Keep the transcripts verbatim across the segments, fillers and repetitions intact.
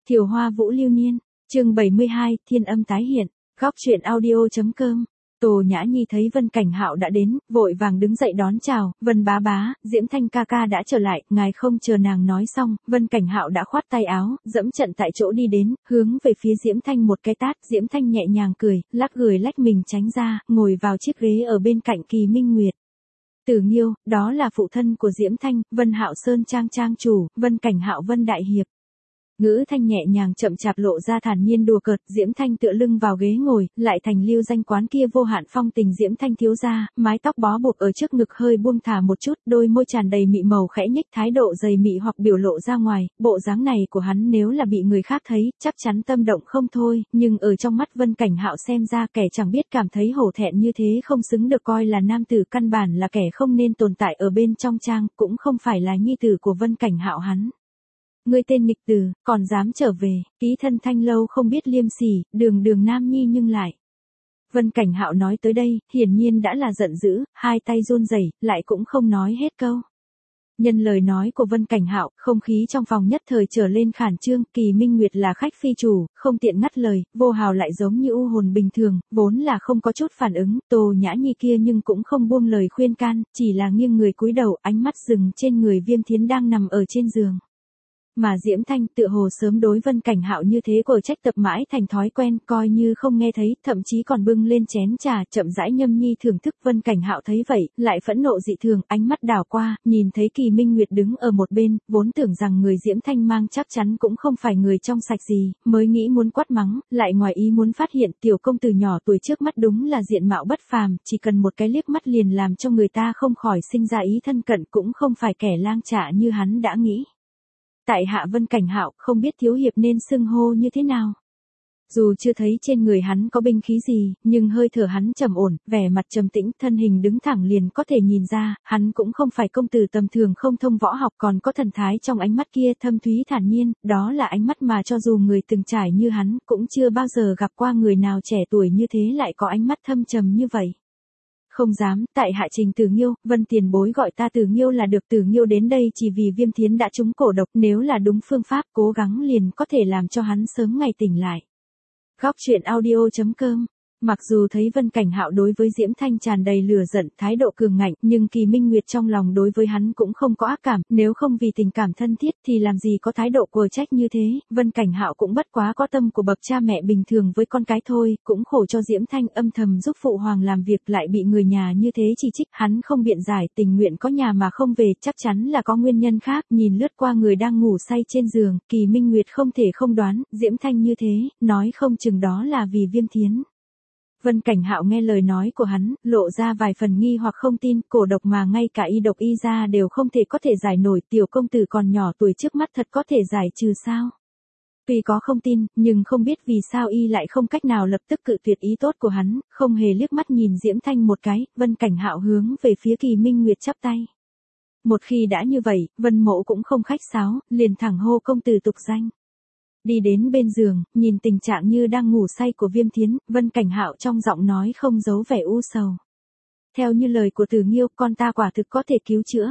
Thiều Hoa Vũ Lưu Niên, chương bảy mươi hai, Thiên Âm tái hiện, góc truyện audio.com. Tô Nhã Nhi thấy Vân Cảnh Hạo đã đến, vội vàng đứng dậy đón chào, Vân bá bá, Diễm Thanh ca ca đã trở lại, ngài không chờ nàng nói xong, Vân Cảnh Hạo đã khoát tay áo, dẫm trận tại chỗ đi đến, hướng về phía Diễm Thanh một cái tát, Diễm Thanh nhẹ nhàng cười, lắc người lách mình tránh ra, ngồi vào chiếc ghế ở bên cạnh Kỳ Minh Nguyệt. Tử Nghiêu, đó là phụ thân của Diễm Thanh, Vân Hạo Sơn trang trang chủ, Vân Cảnh Hạo Vân đại hiệp. Ngữ thanh nhẹ nhàng chậm chạp lộ ra thản nhiên đùa cợt, Diễm Thanh tựa lưng vào ghế ngồi, lại thành lưu danh quán kia vô hạn phong tình Diễm Thanh thiếu gia, mái tóc bó buộc ở trước ngực hơi buông thả một chút, đôi môi tràn đầy mị màu khẽ nhếch, thái độ dày mị hoặc biểu lộ ra ngoài, bộ dáng này của hắn nếu là bị người khác thấy, chắc chắn tâm động không thôi, nhưng ở trong mắt Vân Cảnh Hạo xem ra kẻ chẳng biết cảm thấy hổ thẹn như thế không xứng được coi là nam tử, căn bản là kẻ không nên tồn tại ở bên trong trang, cũng không phải là nhi tử của Vân Cảnh Hạo hắn. Ngươi tên nghịch tử, còn dám trở về, ký thân Thanh lâu không biết liêm sỉ, đường đường nam nhi nhưng lại. Vân Cảnh Hạo nói tới đây, hiển nhiên đã là giận dữ, hai tay run rẩy, lại cũng không nói hết câu. Nhân lời nói của Vân Cảnh Hạo, không khí trong phòng nhất thời trở lên khản trương, Kỳ Minh Nguyệt là khách phi chủ, không tiện ngắt lời, Vô Hào lại giống như u hồn bình thường, vốn là không có chút phản ứng, Tô Nhã Nhi kia nhưng cũng không buông lời khuyên can, chỉ là nghiêng người cúi đầu, ánh mắt dừng trên người Viêm Thiến đang nằm ở trên giường. Mà Diễm Thanh tựa hồ sớm đối Vân Cảnh Hạo như thế của trách tập mãi thành thói quen, coi như không nghe thấy, thậm chí còn bưng lên chén trà, chậm rãi nhâm nhi thưởng thức. Vân Cảnh Hạo thấy vậy, lại phẫn nộ dị thường, ánh mắt đảo qua, nhìn thấy Kỳ Minh Nguyệt đứng ở một bên, vốn tưởng rằng người Diễm Thanh mang chắc chắn cũng không phải người trong sạch gì, mới nghĩ muốn quát mắng, lại ngoài ý muốn phát hiện tiểu công tử nhỏ tuổi trước mắt đúng là diện mạo bất phàm, chỉ cần một cái liếc mắt liền làm cho người ta không khỏi sinh ra ý thân cận, cũng không phải kẻ lang trạ như hắn đã nghĩ. Tại hạ Vân Cảnh Hạo, không biết thiếu hiệp nên xưng hô như thế nào. Dù chưa thấy trên người hắn có binh khí gì, nhưng hơi thở hắn trầm ổn, vẻ mặt trầm tĩnh, thân hình đứng thẳng liền có thể nhìn ra, hắn cũng không phải công tử tầm thường không thông võ học, còn có thần thái trong ánh mắt kia thâm thúy thản nhiên, đó là ánh mắt mà cho dù người từng trải như hắn, cũng chưa bao giờ gặp qua người nào trẻ tuổi như thế lại có ánh mắt thâm trầm như vậy. Không dám, tại hạ Trình Tử Nghiêu, Vân tiền bối gọi ta Tử Nghiêu là được. Tử Nghiêu đến đây chỉ vì Viêm Thiến đã trúng cổ độc, nếu là đúng phương pháp cố gắng liền có thể làm cho hắn sớm ngày tỉnh lại. Góc truyện audio.com. Mặc dù thấy Vân Cảnh Hạo đối với Diễm Thanh tràn đầy lửa giận, thái độ cường ngạnh, nhưng Kỳ Minh Nguyệt trong lòng đối với hắn cũng không có ác cảm, nếu không vì tình cảm thân thiết thì làm gì có thái độ quở trách như thế, Vân Cảnh Hạo cũng bất quá có tâm của bậc cha mẹ bình thường với con cái thôi, cũng khổ cho Diễm Thanh âm thầm giúp phụ hoàng làm việc lại bị người nhà như thế chỉ trích, hắn không biện giải, tình nguyện có nhà mà không về, chắc chắn là có nguyên nhân khác, nhìn lướt qua người đang ngủ say trên giường, Kỳ Minh Nguyệt không thể không đoán, Diễm Thanh như thế, nói không chừng đó là vì Viêm Thiến. Vân Cảnh Hạo nghe lời nói của hắn, lộ ra vài phần nghi hoặc không tin, cổ độc mà ngay cả y độc y ra đều không thể có thể giải nổi, tiểu công tử còn nhỏ tuổi trước mắt thật có thể giải trừ sao? Tuy có không tin, nhưng không biết vì sao y lại không cách nào lập tức cự tuyệt ý tốt của hắn, không hề liếc mắt nhìn Diễm Thanh một cái, Vân Cảnh Hạo hướng về phía Kỳ Minh Nguyệt chắp tay. Một khi đã như vậy, Vân Mộ cũng không khách sáo, liền thẳng hô công tử tục danh. Đi đến bên giường, nhìn tình trạng như đang ngủ say của Viêm Thiến, Vân Cảnh Hạo trong giọng nói không giấu vẻ u sầu. Theo như lời của Tử Nghiêu, con ta quả thực có thể cứu chữa.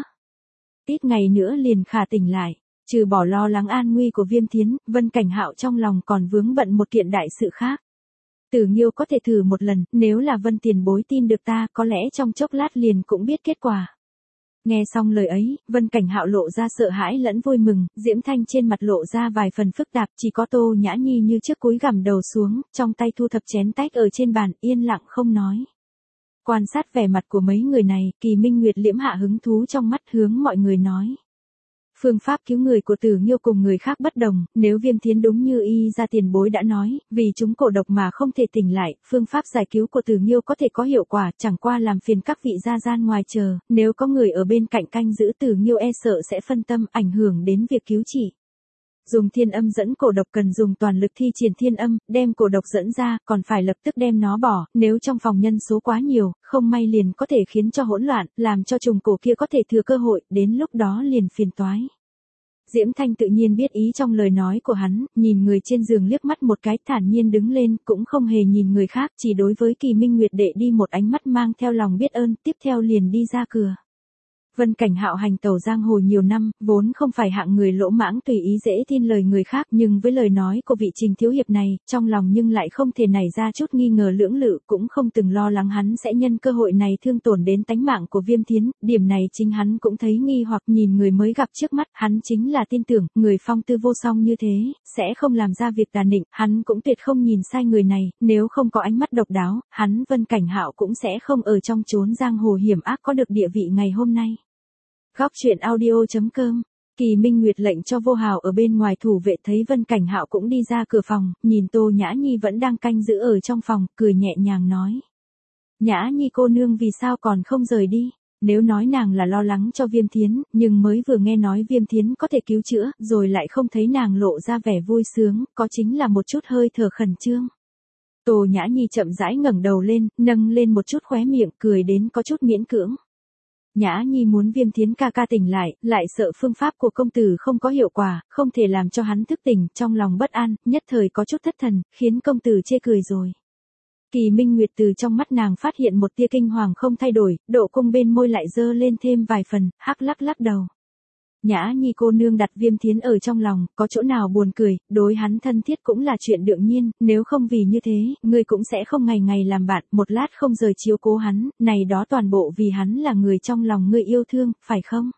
Ít ngày nữa liền khả tỉnh lại, trừ bỏ lo lắng an nguy của Viêm Thiến, Vân Cảnh Hạo trong lòng còn vướng bận một kiện đại sự khác. Tử Nghiêu có thể thử một lần, nếu là Vân tiền bối tin được ta, có lẽ trong chốc lát liền cũng biết kết quả. Nghe xong lời ấy, Vân Cảnh Hạo lộ ra sợ hãi lẫn vui mừng, Diễm Thanh trên mặt lộ ra vài phần phức tạp, chỉ có Tô Nhã Nhi như trước cúi gằm đầu xuống, trong tay thu thập chén tách ở trên bàn, yên lặng không nói. Quan sát vẻ mặt của mấy người này, Kỳ Minh Nguyệt liễm hạ hứng thú trong mắt hướng mọi người nói. Phương pháp cứu người của Tử Nghiêu cùng người khác bất đồng, nếu Viêm Thiến đúng như y ra tiền bối đã nói, vì chúng cổ độc mà không thể tỉnh lại, phương pháp giải cứu của Tử Nghiêu có thể có hiệu quả, chẳng qua làm phiền các vị gia gian ngoài chờ, nếu có người ở bên cạnh canh giữ Tử Nghiêu e sợ sẽ phân tâm, ảnh hưởng đến việc cứu trị. Dùng thiên âm dẫn cổ độc cần dùng toàn lực thi triển thiên âm, đem cổ độc dẫn ra, còn phải lập tức đem nó bỏ, nếu trong phòng nhân số quá nhiều, không may liền có thể khiến cho hỗn loạn, làm cho trùng cổ kia có thể thừa cơ hội, đến lúc đó liền phiền toái. Diễm Thanh tự nhiên biết ý trong lời nói của hắn, nhìn người trên giường liếc mắt một cái, thản nhiên đứng lên, cũng không hề nhìn người khác, chỉ đối với Kỳ Minh Nguyệt đệ đi một ánh mắt mang theo lòng biết ơn, tiếp theo liền đi ra cửa. Vân Cảnh Hạo hành tẩu giang hồ nhiều năm, vốn không phải hạng người lỗ mãng tùy ý dễ tin lời người khác, nhưng với lời nói của vị Trình thiếu hiệp này, trong lòng nhưng lại không thể nảy ra chút nghi ngờ lưỡng lự, cũng không từng lo lắng hắn sẽ nhân cơ hội này thương tổn đến tánh mạng của Viêm Thiến, điểm này chính hắn cũng thấy nghi hoặc, nhìn người mới gặp trước mắt, hắn chính là tin tưởng, người phong tư vô song như thế, sẽ không làm ra việc tà nịnh, hắn cũng tuyệt không nhìn sai người này, nếu không có ánh mắt độc đáo, hắn Vân Cảnh Hạo cũng sẽ không ở trong chốn giang hồ hiểm ác có được địa vị ngày hôm nay. Góc truyện audio.com. Kỳ Minh Nguyệt lệnh cho Vô Hào ở bên ngoài thủ vệ thấy Vân Cảnh Hạo cũng đi ra cửa phòng, nhìn Tô Nhã Nhi vẫn đang canh giữ ở trong phòng, cười nhẹ nhàng nói. Nhã Nhi cô nương vì sao còn không rời đi? Nếu nói nàng là lo lắng cho Viêm Thiến, nhưng mới vừa nghe nói Viêm Thiến có thể cứu chữa, rồi lại không thấy nàng lộ ra vẻ vui sướng, có chính là một chút hơi thở khẩn trương. Tô Nhã Nhi chậm rãi ngẩng đầu lên, nâng lên một chút khóe miệng, cười đến có chút miễn cưỡng. Nhã Nhi muốn Viêm Thiến ca ca tỉnh lại, lại sợ phương pháp của công tử không có hiệu quả, không thể làm cho hắn thức tỉnh, trong lòng bất an, nhất thời có chút thất thần, khiến công tử chê cười rồi. Kỳ Minh Nguyệt từ trong mắt nàng phát hiện một tia kinh hoàng không thay đổi, độ cung bên môi lại dơ lên thêm vài phần, hắc lắc lắc đầu. Nhã Nhi cô nương đặt Viêm Thiến ở trong lòng, có chỗ nào buồn cười, đối hắn thân thiết cũng là chuyện đương nhiên, nếu không vì như thế, ngươi cũng sẽ không ngày ngày làm bạn, một lát không rời chiếu cố hắn, này đó toàn bộ vì hắn là người trong lòng ngươi yêu thương, phải không?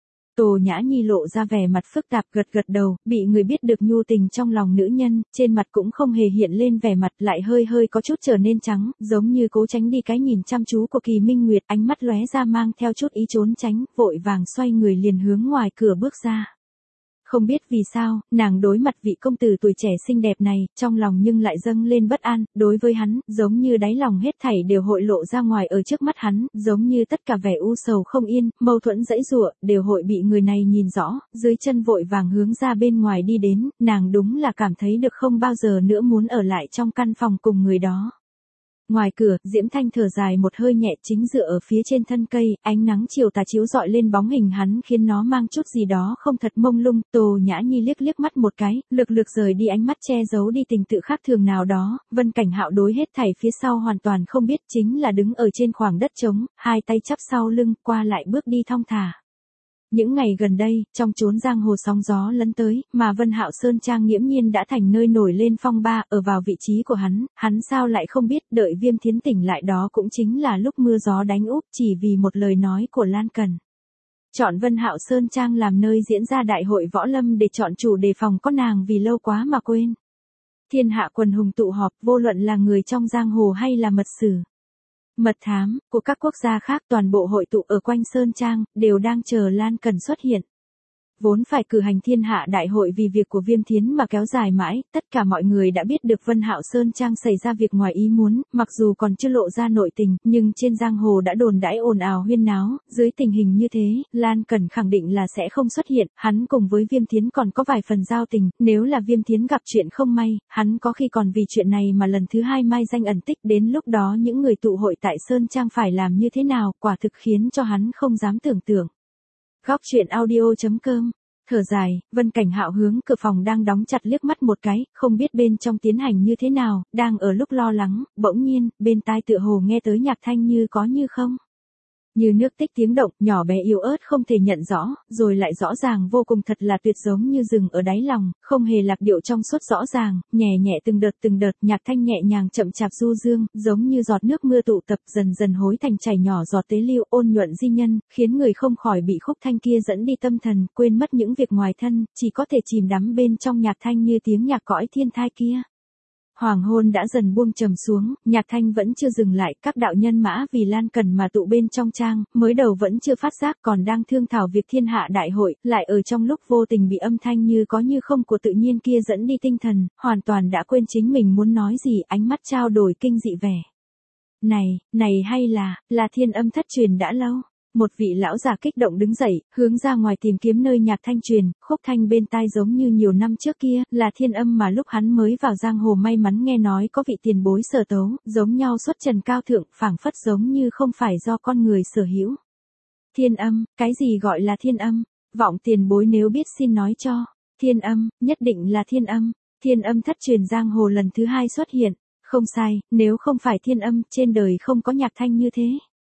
Tô Nhã Nhi lộ ra vẻ mặt phức tạp gật gật đầu, bị người biết được nhu tình trong lòng nữ nhân, trên mặt cũng không hề hiện lên vẻ mặt lại hơi hơi có chút trở nên trắng, giống như cố tránh đi cái nhìn chăm chú của Kỳ Minh Nguyệt, ánh mắt lóe ra mang theo chút ý trốn tránh, vội vàng xoay người liền hướng ngoài cửa bước ra. Không biết vì sao, nàng đối mặt vị công tử tuổi trẻ xinh đẹp này, trong lòng nhưng lại dâng lên bất an, đối với hắn, giống như đáy lòng hết thảy đều hội lộ ra ngoài ở trước mắt hắn, giống như tất cả vẻ u sầu không yên, mâu thuẫn dãy dụa, đều hội bị người này nhìn rõ, dưới chân vội vàng hướng ra bên ngoài đi đến, nàng đúng là cảm thấy được không bao giờ nữa muốn ở lại trong căn phòng cùng người đó. Ngoài cửa, Diễm Thanh thở dài một hơi nhẹ chính dựa ở phía trên thân cây, ánh nắng chiều tà chiếu dọi lên bóng hình hắn khiến nó mang chút gì đó không thật mông lung, Tô Nhã Nhi liếc liếc mắt một cái, lực lực rời đi ánh mắt che giấu đi tình tự khác thường nào đó, Vân Cảnh Hạo đối hết thảy phía sau hoàn toàn không biết chính là đứng ở trên khoảng đất trống, hai tay chắp sau lưng, qua lại bước đi thong thả. Những ngày gần đây, trong chốn giang hồ sóng gió lấn tới, mà Vân Hạo Sơn Trang nghiễm nhiên đã thành nơi nổi lên phong ba, ở vào vị trí của hắn, hắn sao lại không biết, đợi Viêm Thiến tỉnh lại đó cũng chính là lúc mưa gió đánh úp, chỉ vì một lời nói của Lan Cần. Chọn Vân Hạo Sơn Trang làm nơi diễn ra đại hội võ lâm để chọn chủ đề phòng có nàng vì lâu quá mà quên. Thiên hạ quần hùng tụ họp, vô luận là người trong giang hồ hay là mật sử, mật thám, của các quốc gia khác toàn bộ hội tụ ở quanh Sơn Trang, đều đang chờ Lan Cần xuất hiện. Vốn phải cử hành thiên hạ đại hội vì việc của Viêm Thiến mà kéo dài mãi, tất cả mọi người đã biết được Vân Hạo Sơn Trang xảy ra việc ngoài ý muốn, mặc dù còn chưa lộ ra nội tình, nhưng trên giang hồ đã đồn đãi ồn ào huyên náo, dưới tình hình như thế, Lan Cần khẳng định là sẽ không xuất hiện, hắn cùng với Viêm Thiến còn có vài phần giao tình, nếu là Viêm Thiến gặp chuyện không may, hắn có khi còn vì chuyện này mà lần thứ hai mai danh ẩn tích, đến lúc đó những người tụ hội tại Sơn Trang phải làm như thế nào, quả thực khiến cho hắn không dám tưởng tượng. Góc truyện audio.com. Thở dài, Vân Cảnh Hạo hướng cửa phòng đang đóng chặt liếc mắt một cái, không biết bên trong tiến hành như thế nào, đang ở lúc lo lắng, bỗng nhiên, bên tai tựa hồ nghe tới nhạc thanh như có như không. Như nước tích tiếng động, nhỏ bé yếu ớt không thể nhận rõ, rồi lại rõ ràng vô cùng thật là tuyệt giống như rừng ở đáy lòng, không hề lạc điệu trong suốt rõ ràng, nhẹ nhẹ từng đợt từng đợt, nhạc thanh nhẹ nhàng chậm chạp du dương, giống như giọt nước mưa tụ tập dần dần hối thành chảy nhỏ giọt tế lưu ôn nhuận di nhân, khiến người không khỏi bị khúc thanh kia dẫn đi tâm thần, quên mất những việc ngoài thân, chỉ có thể chìm đắm bên trong nhạc thanh như tiếng nhạc cõi thiên thai kia. Hoàng hôn đã dần buông trầm xuống, nhạc thanh vẫn chưa dừng lại, các đạo nhân mã vì Lan Cần mà tụ bên trong trang, mới đầu vẫn chưa phát giác còn đang thương thảo việc thiên hạ đại hội, lại ở trong lúc vô tình bị âm thanh như có như không của tự nhiên kia dẫn đi tinh thần, hoàn toàn đã quên chính mình muốn nói gì, ánh mắt trao đổi kinh dị vẻ. Này, này hay là, là thiên âm thất truyền đã lâu. Một vị lão già kích động đứng dậy, hướng ra ngoài tìm kiếm nơi nhạc thanh truyền, khúc thanh bên tai giống như nhiều năm trước kia, là thiên âm mà lúc hắn mới vào giang hồ may mắn nghe nói có vị tiền bối sở tấu, giống nhau xuất trần cao thượng, phảng phất giống như không phải do con người sở hữu. Thiên âm, cái gì gọi là thiên âm? Vọng tiền bối nếu biết xin nói cho. Thiên âm, nhất định là thiên âm. Thiên âm thất truyền giang hồ lần thứ hai xuất hiện. Không sai, nếu không phải thiên âm, trên đời không có nhạc thanh như thế.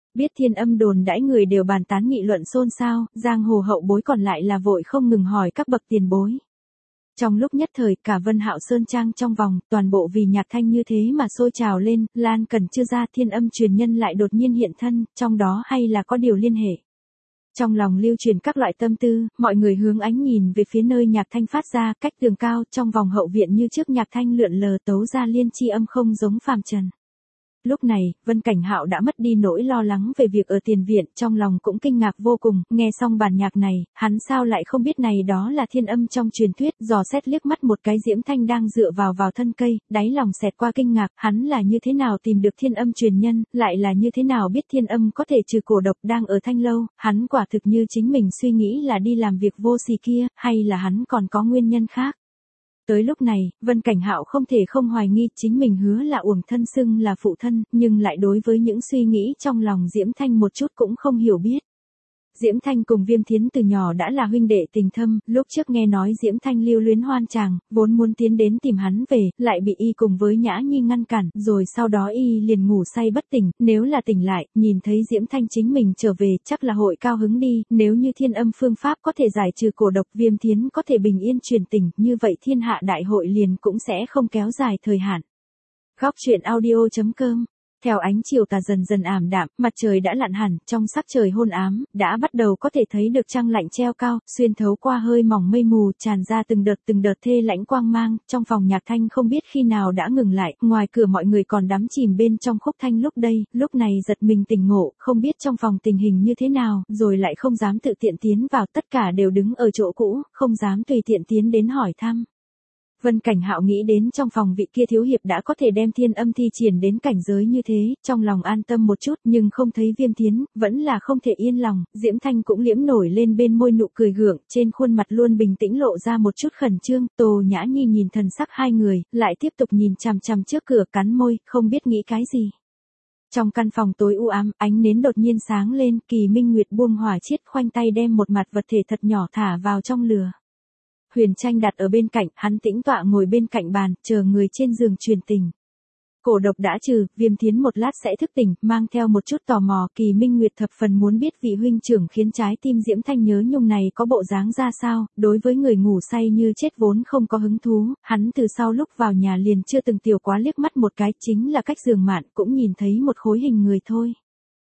Biết thiên âm đồn đãi người đều bàn tán nghị luận xôn xao, giang hồ hậu bối còn lại là vội không ngừng hỏi các bậc tiền bối. Trong lúc nhất thời, cả Vân Hạo Sơn Trang trong vòng, toàn bộ vì nhạc thanh như thế mà sôi trào lên, Lan Cần chưa ra thiên âm truyền nhân lại đột nhiên hiện thân, trong đó hay là có điều liên hệ. Trong lòng lưu truyền các loại tâm tư, mọi người hướng ánh nhìn về phía nơi nhạc thanh phát ra, cách tường cao, trong vòng hậu viện như trước nhạc thanh lượn lờ tấu ra liên chi âm không giống phàm trần. Lúc này, Vân Cảnh Hạo đã mất đi nỗi lo lắng về việc ở tiền viện, trong lòng cũng kinh ngạc vô cùng, nghe xong bản nhạc này, hắn sao lại không biết này đó là thiên âm trong truyền thuyết, dò xét liếc mắt một cái Diễm Thanh đang dựa vào vào thân cây, đáy lòng xẹt qua kinh ngạc, hắn là như thế nào tìm được thiên âm truyền nhân, lại là như thế nào biết thiên âm có thể trừ cổ độc đang ở Thanh Lâu, hắn quả thực như chính mình suy nghĩ là đi làm việc vô sỉ kia, hay là hắn còn có nguyên nhân khác. Tới lúc này, Vân Cảnh Hạo không thể không hoài nghi chính mình hứa là uổng thân xưng là phụ thân, nhưng lại đối với những suy nghĩ trong lòng Diễm Thanh một chút cũng không hiểu biết. Diễm Thanh cùng Viêm Thiến từ nhỏ đã là huynh đệ tình thâm, lúc trước nghe nói Diễm Thanh lưu luyến hoan chàng, vốn muốn tiến đến tìm hắn về, lại bị y cùng với Nhã Nhi ngăn cản, rồi sau đó y liền ngủ say bất tỉnh, nếu là tỉnh lại, nhìn thấy Diễm Thanh chính mình trở về, chắc là hội cao hứng đi, nếu như thiên âm phương pháp có thể giải trừ cổ độc, Viêm Thiến có thể bình yên truyền tỉnh, như vậy thiên hạ đại hội liền cũng sẽ không kéo dài thời hạn. Góc truyện audio chấm com. Theo ánh chiều tà dần dần ảm đạm, mặt trời đã lặn hẳn, trong sắc trời hôn ám, đã bắt đầu có thể thấy được trăng lạnh treo cao, xuyên thấu qua hơi mỏng mây mù, tràn ra từng đợt từng đợt thê lãnh quang mang, trong phòng nhạc thanh không biết khi nào đã ngừng lại, ngoài cửa mọi người còn đắm chìm bên trong khúc thanh lúc đây, lúc này giật mình tỉnh ngộ, không biết trong phòng tình hình như thế nào, rồi lại không dám tự tiện tiến vào, tất cả đều đứng ở chỗ cũ, không dám tùy tiện tiến đến hỏi thăm. Vân Cảnh Hạo nghĩ đến trong phòng vị kia thiếu hiệp đã có thể đem thiên âm thi triển đến cảnh giới như thế, trong lòng an tâm một chút, nhưng không thấy Viêm Thiến, vẫn là không thể yên lòng, Diễm Thanh cũng liễm nổi lên bên môi nụ cười gượng, trên khuôn mặt luôn bình tĩnh lộ ra một chút khẩn trương, Tô Nhã Nhi nhìn thần sắc hai người, lại tiếp tục nhìn chằm chằm trước cửa cắn môi, không biết nghĩ cái gì. Trong căn phòng tối u ám, ánh nến đột nhiên sáng lên, Kỳ Minh Nguyệt buông hỏa chiết khoanh tay đem một mặt vật thể thật nhỏ thả vào trong lửa. Huyền Tranh đặt ở bên cạnh, hắn tĩnh tọa ngồi bên cạnh bàn, chờ người trên giường truyền tình. Cổ độc đã trừ, Viêm Thiến một lát sẽ thức tỉnh, mang theo một chút tò mò, Kỳ Minh Nguyệt thập phần muốn biết vị huynh trưởng khiến trái tim Diễm Thanh nhớ nhung này có bộ dáng ra sao, đối với người ngủ say như chết vốn không có hứng thú, hắn từ sau lúc vào nhà liền chưa từng tiểu quá liếc mắt một cái, chính là cách giường mạn cũng nhìn thấy một khối hình người thôi.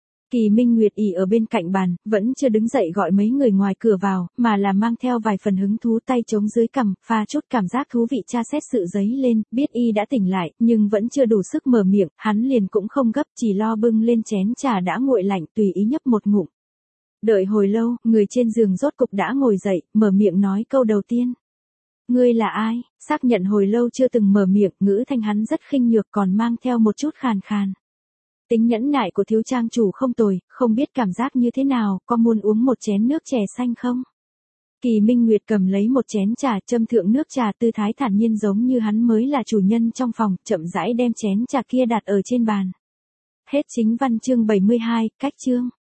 Kỳ Minh Nguyệt ỉ ở bên cạnh bàn, vẫn chưa đứng dậy gọi mấy người ngoài cửa vào, mà là mang theo vài phần hứng thú tay chống dưới cằm, pha chút cảm giác thú vị tra xét sự giấy lên, biết y đã tỉnh lại, nhưng vẫn chưa đủ sức mở miệng, hắn liền cũng không gấp, chỉ lo bưng lên chén trà đã nguội lạnh tùy ý nhấp một ngụm. Đợi hồi lâu, người trên giường rốt cục đã ngồi dậy, mở miệng nói câu đầu tiên. Ngươi là ai? Xác nhận hồi lâu chưa từng mở miệng, ngữ thanh hắn rất khinh nhược còn mang theo một chút khàn khàn. Tính nhẫn nại của thiếu trang chủ không tồi, không biết cảm giác như thế nào, có muốn uống một chén nước chè xanh không? Kỳ Minh Nguyệt cầm lấy một chén trà, châm thượng nước trà, tư thái thản nhiên giống như hắn mới là chủ nhân trong phòng, chậm rãi đem chén trà kia đặt ở trên bàn. Hết chính văn chương bảy mươi hai, cách chương.